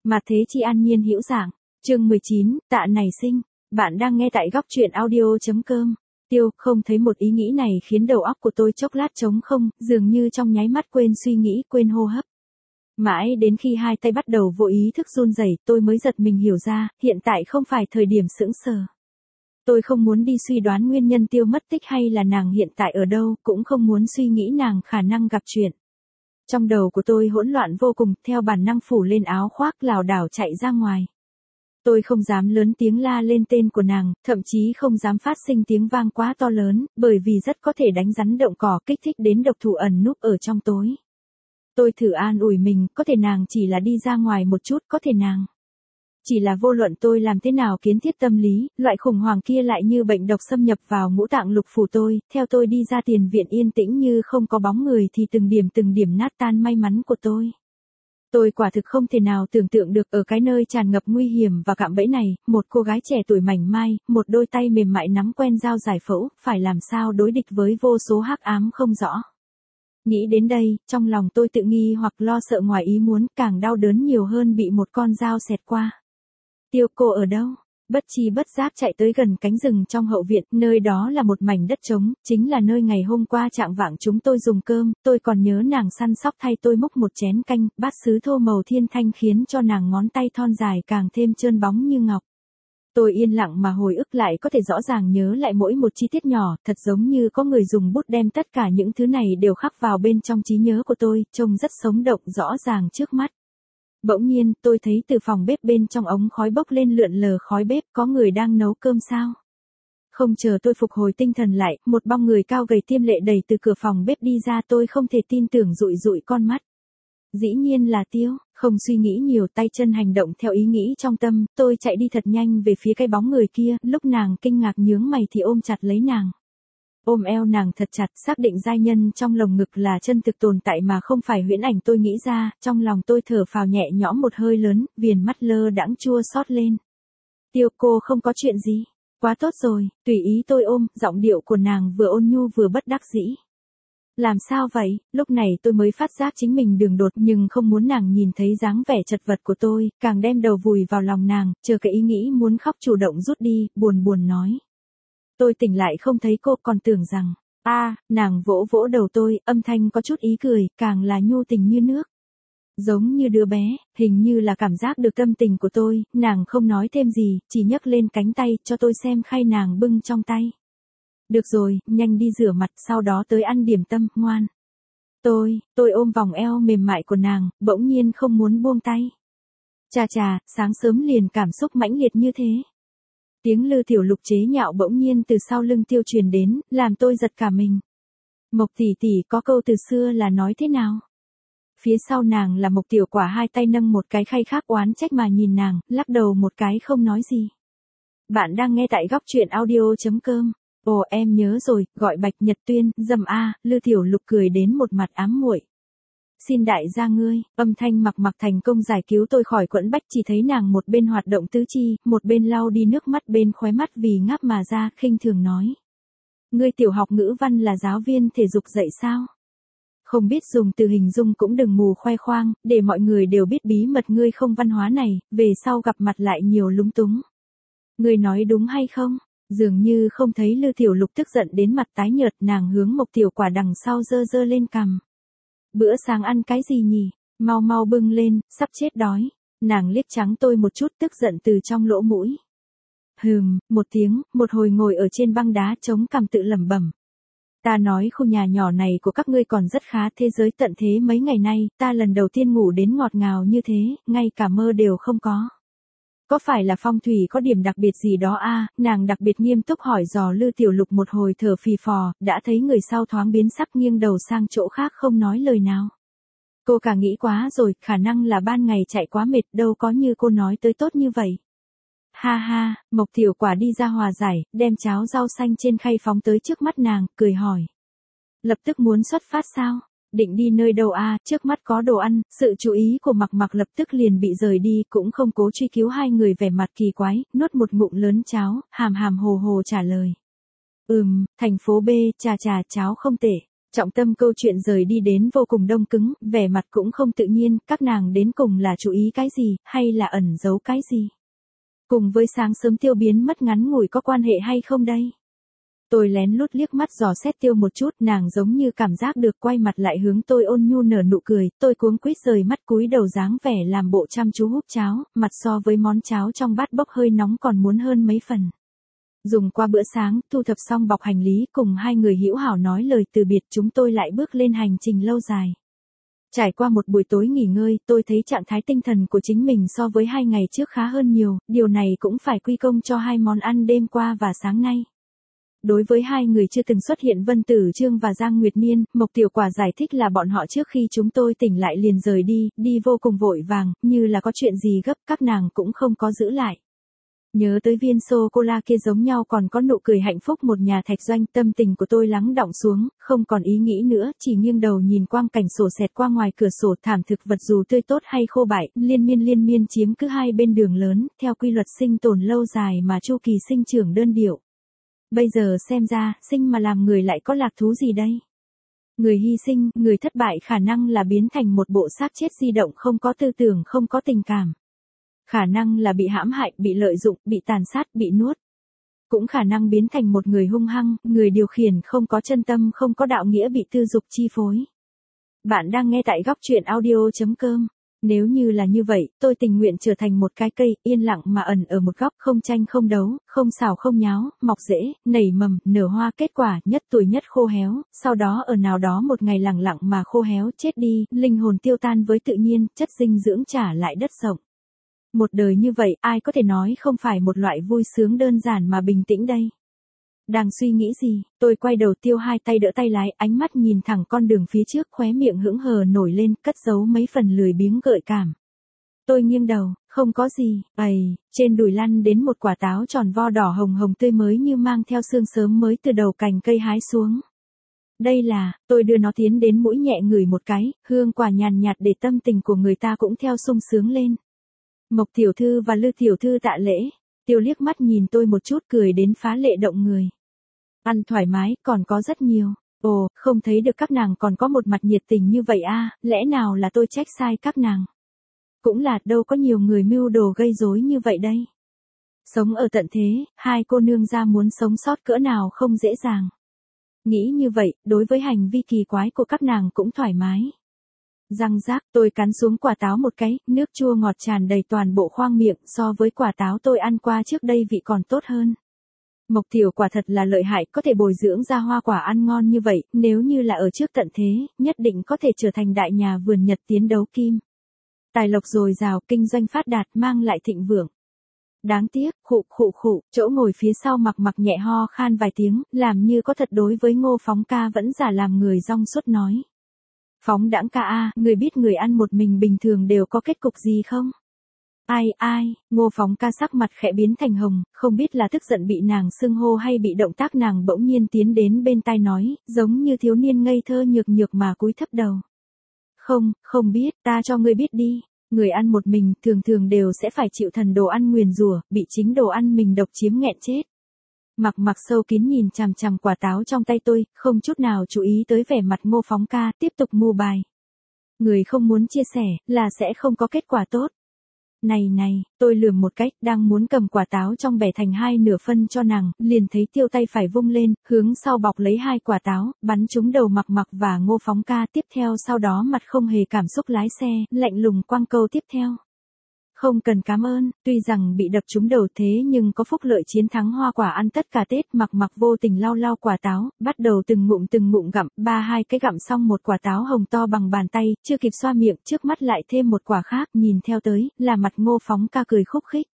Mà thế chi an nhiên hữu giảng. Chương 19, tạ nảy sinh. Bạn đang nghe tại góc truyện audio.com. Tiêu, không thấy một ý nghĩ này khiến đầu óc của tôi chốc lát trống không, dường như trong nháy mắt quên suy nghĩ, quên hô hấp. Mãi đến khi hai tay bắt đầu vô ý thức run rẩy, tôi mới giật mình hiểu ra, hiện tại không phải thời điểm sững sờ. Tôi không muốn đi suy đoán nguyên nhân Tiêu mất tích hay là nàng hiện tại ở đâu, cũng không muốn suy nghĩ nàng khả năng gặp chuyện. Trong đầu của tôi hỗn loạn vô cùng, theo bản năng phủ lên áo khoác lảo đảo chạy ra ngoài. Tôi không dám lớn tiếng la lên tên của nàng, thậm chí không dám phát sinh tiếng vang quá to lớn, bởi vì rất có thể đánh rắn động cỏ kích thích đến độc thủ ẩn núp ở trong tối. Tôi thử an ủi mình, có thể nàng chỉ là đi ra ngoài một chút, có thể nàng. Chỉ là vô luận tôi làm thế nào kiến thiết tâm lý, loại khủng hoảng kia lại như bệnh độc xâm nhập vào ngũ tạng lục phủ tôi, theo tôi đi ra tiền viện yên tĩnh như không có bóng người thì từng điểm nát tan may mắn của tôi. Tôi quả thực không thể nào tưởng tượng được ở cái nơi tràn ngập nguy hiểm và cạm bẫy này, một cô gái trẻ tuổi mảnh mai, một đôi tay mềm mại nắm quen dao giải phẫu, phải làm sao đối địch với vô số hắc ám không rõ. Nghĩ đến đây, trong lòng tôi tự nghi hoặc lo sợ ngoài ý muốn, càng đau đớn nhiều hơn bị một con dao xẹt qua. Tiêu, cô ở đâu? Bất chi bất giác chạy tới gần cánh rừng trong hậu viện, nơi đó là một mảnh đất trống, chính là nơi ngày hôm qua chạng vạng chúng tôi dùng cơm, tôi còn nhớ nàng săn sóc thay tôi múc một chén canh, bát sứ thô màu thiên thanh khiến cho nàng ngón tay thon dài càng thêm trơn bóng như ngọc. Tôi yên lặng mà hồi ức lại có thể rõ ràng nhớ lại mỗi một chi tiết nhỏ, thật giống như có người dùng bút đem tất cả những thứ này đều khắc vào bên trong trí nhớ của tôi, trông rất sống động rõ ràng trước mắt. Bỗng nhiên, tôi thấy từ phòng bếp bên trong ống khói bốc lên lượn lờ khói bếp, có người đang nấu cơm sao? Không chờ tôi phục hồi tinh thần lại, một bóng người cao gầy tiêm lệ đẩy từ cửa phòng bếp đi ra, tôi không thể tin tưởng dụi dụi con mắt. Dĩ nhiên là Tiêu, không suy nghĩ nhiều, tay chân hành động theo ý nghĩ trong tâm, tôi chạy đi thật nhanh về phía cái bóng người kia, lúc nàng kinh ngạc nhướng mày thì ôm chặt lấy nàng. Ôm eo nàng thật chặt, xác định giai nhân trong lồng ngực là chân thực tồn tại mà không phải huyễn ảnh tôi nghĩ ra, trong lòng tôi thở phào nhẹ nhõm một hơi lớn, viền mắt lơ đãng chua xót lên. Tiêu, cô không có chuyện gì? Quá tốt rồi, tùy ý tôi ôm, giọng điệu của nàng vừa ôn nhu vừa bất đắc dĩ. Làm sao vậy? Lúc này tôi mới phát giác chính mình đường đột nhưng không muốn nàng nhìn thấy dáng vẻ chật vật của tôi, càng đem đầu vùi vào lòng nàng, chờ cái ý nghĩ muốn khóc chủ động rút đi, buồn buồn nói. Tôi tỉnh lại không thấy cô, còn tưởng rằng, nàng vỗ vỗ đầu tôi, âm thanh có chút ý cười, càng là nhu tình như nước. Giống như đứa bé, hình như là cảm giác được tâm tình của tôi, nàng không nói thêm gì, chỉ nhấc lên cánh tay, cho tôi xem khay nàng bưng trong tay. Được rồi, nhanh đi rửa mặt, sau đó tới ăn điểm tâm, ngoan. Tôi ôm vòng eo mềm mại của nàng, bỗng nhiên không muốn buông tay. Chà, sáng sớm liền cảm xúc mãnh liệt như thế. Tiếng Lư Tiểu Lục chế nhạo bỗng nhiên từ sau lưng Tiêu truyền đến, làm tôi giật cả mình. Mộc tỷ tỷ, có câu từ xưa là nói thế nào? Phía sau nàng là Mộc Tiểu Quả hai tay nâng một cái khay khác oán trách mà nhìn nàng, lắc đầu một cái không nói gì. Bạn đang nghe tại góc truyện audio.com. Ồ, em nhớ rồi, gọi Bạch Nhật Tuyên, dầm a. Lư Tiểu Lục cười đến một mặt ám muội. Xin đại gia ngươi, âm thanh mặc thành công giải cứu tôi khỏi quẫn bách, chỉ thấy nàng một bên hoạt động tứ chi, một bên lau đi nước mắt bên khóe mắt vì ngáp mà ra, khinh thường nói. Ngươi tiểu học ngữ văn là giáo viên thể dục dạy sao? Không biết dùng từ hình dung cũng đừng mù khoe khoang, để mọi người đều biết bí mật ngươi không văn hóa này, về sau gặp mặt lại nhiều lúng túng. Ngươi nói đúng hay không? Dường như không thấy Lư Tiểu Lục tức giận đến mặt tái nhợt, nàng hướng Mộc Tiểu Quả đằng sau giơ lên cằm. Bữa sáng ăn cái gì nhỉ? Mau bưng lên, sắp chết đói. Nàng liếc trắng tôi một chút, tức giận từ trong lỗ mũi. Một tiếng, một hồi ngồi ở trên băng đá chống cằm tự lẩm bẩm. Ta nói khu nhà nhỏ này của các ngươi còn rất khá, thế giới tận thế mấy ngày nay, ta lần đầu tiên ngủ đến ngọt ngào như thế, ngay cả mơ đều không có. Có phải là phong thủy có điểm đặc biệt gì đó nàng đặc biệt nghiêm túc hỏi dò Lư Tiểu Lục một hồi thở phì phò, đã thấy người sau thoáng biến sắc nghiêng đầu sang chỗ khác không nói lời nào. Cô cả nghĩ quá rồi, khả năng là ban ngày chạy quá mệt, đâu có như cô nói tới tốt như vậy. Ha, Mộc Tiểu Quả đi ra hòa giải, đem cháo rau xanh trên khay phóng tới trước mắt nàng, cười hỏi. Lập tức muốn xuất phát sao? Định đi nơi đâu trước mắt có đồ ăn, sự chú ý của mặc lập tức liền bị rời đi, cũng không cố truy cứu hai người vẻ mặt kỳ quái, nuốt một ngụm lớn cháo, hàm hồ trả lời. Thành phố B, chà cháo không tệ. Trọng tâm câu chuyện rời đi đến vô cùng đông cứng, vẻ mặt cũng không tự nhiên, các nàng đến cùng là chú ý cái gì, hay là ẩn giấu cái gì? Cùng với sáng sớm Tiêu biến mất ngắn ngủi có quan hệ hay không đây? Tôi lén lút liếc mắt dò xét Tiêu một chút, nàng giống như cảm giác được quay mặt lại hướng tôi ôn nhu nở nụ cười, tôi cuống quýt rời mắt cúi đầu dáng vẻ làm bộ chăm chú húp cháo, mặt so với món cháo trong bát bốc hơi nóng còn muốn hơn mấy phần. Dùng qua bữa sáng, thu thập xong bọc hành lý cùng hai người hữu hảo nói lời từ biệt, chúng tôi lại bước lên hành trình lâu dài. Trải qua một buổi tối nghỉ ngơi, tôi thấy trạng thái tinh thần của chính mình so với 2 ngày trước khá hơn nhiều, điều này cũng phải quy công cho 2 món ăn đêm qua và sáng nay. Đối với 2 người chưa từng xuất hiện Vân Tử Trương và Giang Nguyệt Niên, Mộc Tiểu Quả giải thích là bọn họ trước khi chúng tôi tỉnh lại liền rời đi vô cùng vội vàng, như là có chuyện gì gấp, các nàng cũng không có giữ lại. Nhớ tới viên sô-cô-la kia giống nhau còn có nụ cười hạnh phúc một nhà Thạch Doanh, tâm tình của tôi lắng đọng xuống, không còn ý nghĩ nữa, chỉ nghiêng đầu nhìn quang cảnh sổ xẹt qua ngoài cửa sổ, thảm thực vật dù tươi tốt hay khô bại, liên miên chiếm cứ hai bên đường lớn, theo quy luật sinh tồn lâu dài mà chu kỳ sinh trưởng đơn điệu. Bây giờ xem ra, sinh mà làm người lại có lạc thú gì đây? Người hy sinh, người thất bại khả năng là biến thành một bộ xác chết di động không có tư tưởng, không có tình cảm. Khả năng là bị hãm hại, bị lợi dụng, bị tàn sát, bị nuốt. Cũng khả năng biến thành một người hung hăng, người điều khiển không có chân tâm, không có đạo nghĩa, bị tư dục chi phối. Bạn đang nghe tại góc truyện audio.com. Nếu như là như vậy, tôi tình nguyện trở thành một cái cây, yên lặng mà ẩn ở một góc, không tranh không đấu, không xào không nháo, mọc rễ, nảy mầm, nở hoa kết quả, nhất tuổi nhất khô héo, sau đó ở nào đó một ngày lặng lặng mà khô héo chết đi, linh hồn tiêu tan với tự nhiên, chất dinh dưỡng trả lại đất rộng. Một đời như vậy, ai có thể nói không phải một loại vui sướng đơn giản mà bình tĩnh đây? Đang suy nghĩ gì, tôi quay đầu Tiêu hai tay đỡ tay lái, ánh mắt nhìn thẳng con đường phía trước, khóe miệng hững hờ nổi lên, cất giấu mấy phần lười biếng gợi cảm. Tôi nghiêng đầu, không có gì, trên đùi lăn đến một quả táo tròn vo đỏ hồng hồng tươi mới như mang theo sương sớm mới từ đầu cành cây hái xuống. Đây là, tôi đưa nó tiến đến mũi nhẹ ngửi một cái, hương quả nhàn nhạt để tâm tình của người ta cũng theo sung sướng lên. Mộc tiểu thư và Lư tiểu thư tạ lễ. Tiêu liếc mắt nhìn tôi một chút cười đến phá lệ động người. Ăn thoải mái, còn có rất nhiều. Ồ, không thấy được các nàng còn có một mặt nhiệt tình như vậy à, lẽ nào là tôi trách sai các nàng? Cũng là, đâu có nhiều người mưu đồ gây rối như vậy đây. Sống ở tận thế, hai cô nương ra muốn sống sót cỡ nào không dễ dàng. Nghĩ như vậy, đối với hành vi kỳ quái của các nàng cũng thoải mái. Răng rác, tôi cắn xuống quả táo một cái, nước chua ngọt tràn đầy toàn bộ khoang miệng, so với quả táo tôi ăn qua trước đây vị còn tốt hơn. Mộc Tiểu quả thật là lợi hại, có thể bồi dưỡng ra hoa quả ăn ngon như vậy, nếu như là ở trước tận thế, nhất định có thể trở thành đại nhà vườn Nhật tiến đấu kim. Tài lộc dồi dào, kinh doanh phát đạt, mang lại thịnh vượng. Đáng tiếc, khụ, chỗ ngồi phía sau mặc nhẹ ho khan vài tiếng, làm như có thật đối với Ngô Phóng ca vẫn giả làm người rong suốt nói. Phóng đãng ca a, người biết người ăn một mình bình thường đều có kết cục gì không? Ai, Ngô Phóng ca sắc mặt khẽ biến thành hồng, không biết là tức giận bị nàng xưng hô hay bị động tác nàng bỗng nhiên tiến đến bên tai nói, giống như thiếu niên ngây thơ nhược mà cúi thấp đầu. Không biết, ta cho ngươi biết đi, người ăn một mình thường đều sẽ phải chịu thần đồ ăn nguyền rủa, bị chính đồ ăn mình độc chiếm nghẹn chết. Mặc sâu kín nhìn chằm chằm quả táo trong tay tôi, không chút nào chú ý tới vẻ mặt Ngô Phóng ca, tiếp tục mù bài. Người không muốn chia sẻ, là sẽ không có kết quả tốt. Này, tôi lườm một cách, đang muốn cầm quả táo trong bẻ thành hai nửa phân cho nàng, liền thấy Tiêu tay phải vung lên, hướng sau bọc lấy hai quả táo, bắn trúng đầu Mặc và Ngô Phóng ca, tiếp theo sau đó mặt không hề cảm xúc lái xe, lạnh lùng quăng câu tiếp theo. Không cần cảm ơn, tuy rằng bị đập trúng đầu thế nhưng có phúc lợi chiến thắng hoa quả ăn tất cả Tết. Mặc vô tình lau quả táo, bắt đầu từng ngụm gặm, hai cái gặm xong một quả táo hồng to bằng bàn tay, chưa kịp xoa miệng, trước mắt lại thêm một quả khác, nhìn theo tới, là mặt Ngô Phóng ca cười khúc khích.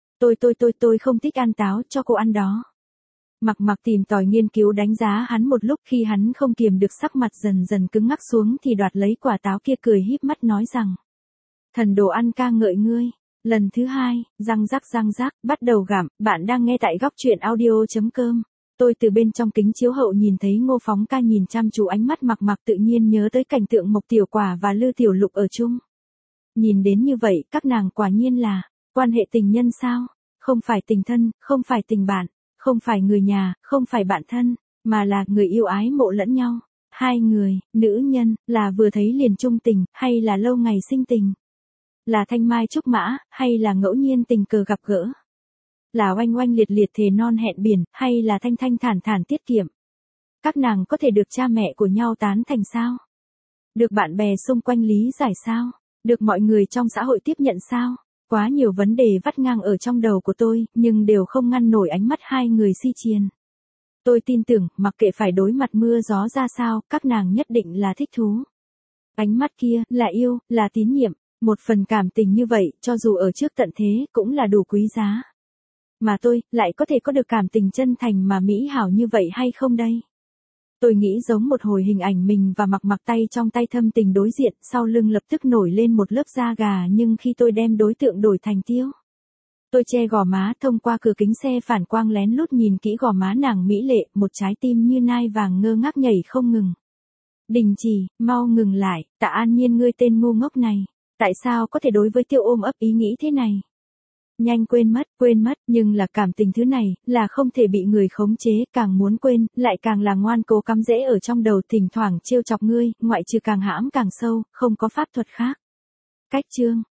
Tôi không thích ăn táo, cho cô ăn đó. Mặc tìm tòi nghiên cứu đánh giá hắn một lúc, khi hắn không kiềm được sắc mặt dần cứng ngắc xuống thì đoạt lấy quả táo kia cười híp mắt nói rằng. Thần đồ ăn ca ngợi ngươi. Lần thứ hai, răng rắc, bắt đầu gặm, bạn đang nghe tại góc truyện audio.com. Tôi từ bên trong kính chiếu hậu nhìn thấy Ngô Phóng ca nhìn chăm chú ánh mắt Mặc tự nhiên nhớ tới cảnh tượng Mộc Tiểu Quả và Lư Tiểu Lục ở chung. Nhìn đến như vậy, các nàng quả nhiên là, quan hệ tình nhân sao? Không phải tình thân, không phải tình bạn, không phải người nhà, không phải bạn thân, mà là người yêu ái mộ lẫn nhau. Hai người, nữ nhân, là vừa thấy liền chung tình, hay là lâu ngày sinh tình? Là thanh mai trúc mã, hay là ngẫu nhiên tình cờ gặp gỡ? Là oanh oanh liệt liệt thề non hẹn biển, hay là thanh thanh thản thản tiết kiệm? Các nàng có thể được cha mẹ của nhau tán thành sao? Được bạn bè xung quanh lý giải sao? Được mọi người trong xã hội tiếp nhận sao? Quá nhiều vấn đề vắt ngang ở trong đầu của tôi, nhưng đều không ngăn nổi ánh mắt hai người si chiền. Tôi tin tưởng, mặc kệ phải đối mặt mưa gió ra sao, các nàng nhất định là thích thú. Ánh mắt kia, là yêu, là tín nhiệm. Một phần cảm tình như vậy, cho dù ở trước tận thế, cũng là đủ quý giá. Mà tôi, lại có thể có được cảm tình chân thành mà mỹ hảo như vậy hay không đây? Tôi nghĩ giống một hồi hình ảnh mình và mặc tay trong tay thâm tình đối diện, sau lưng lập tức nổi lên một lớp da gà, nhưng khi tôi đem đối tượng đổi thành Tiêu. Tôi che gò má, thông qua cửa kính xe phản quang lén lút nhìn kỹ gò má nàng mỹ lệ, một trái tim như nai vàng ngơ ngác nhảy không ngừng. Đình chỉ, mau ngừng lại, Tạ An Nhiên ngươi tên ngu ngốc này, tại sao có thể đối với Tiêu ôm ấp ý nghĩ thế này? Nhanh quên mất, nhưng là cảm tình thứ này, là không thể bị người khống chế, càng muốn quên, lại càng là ngoan cố cắm rễ ở trong đầu, thỉnh thoảng trêu chọc ngươi, ngoại trừ càng hãm càng sâu, không có pháp thuật khác. Cách chương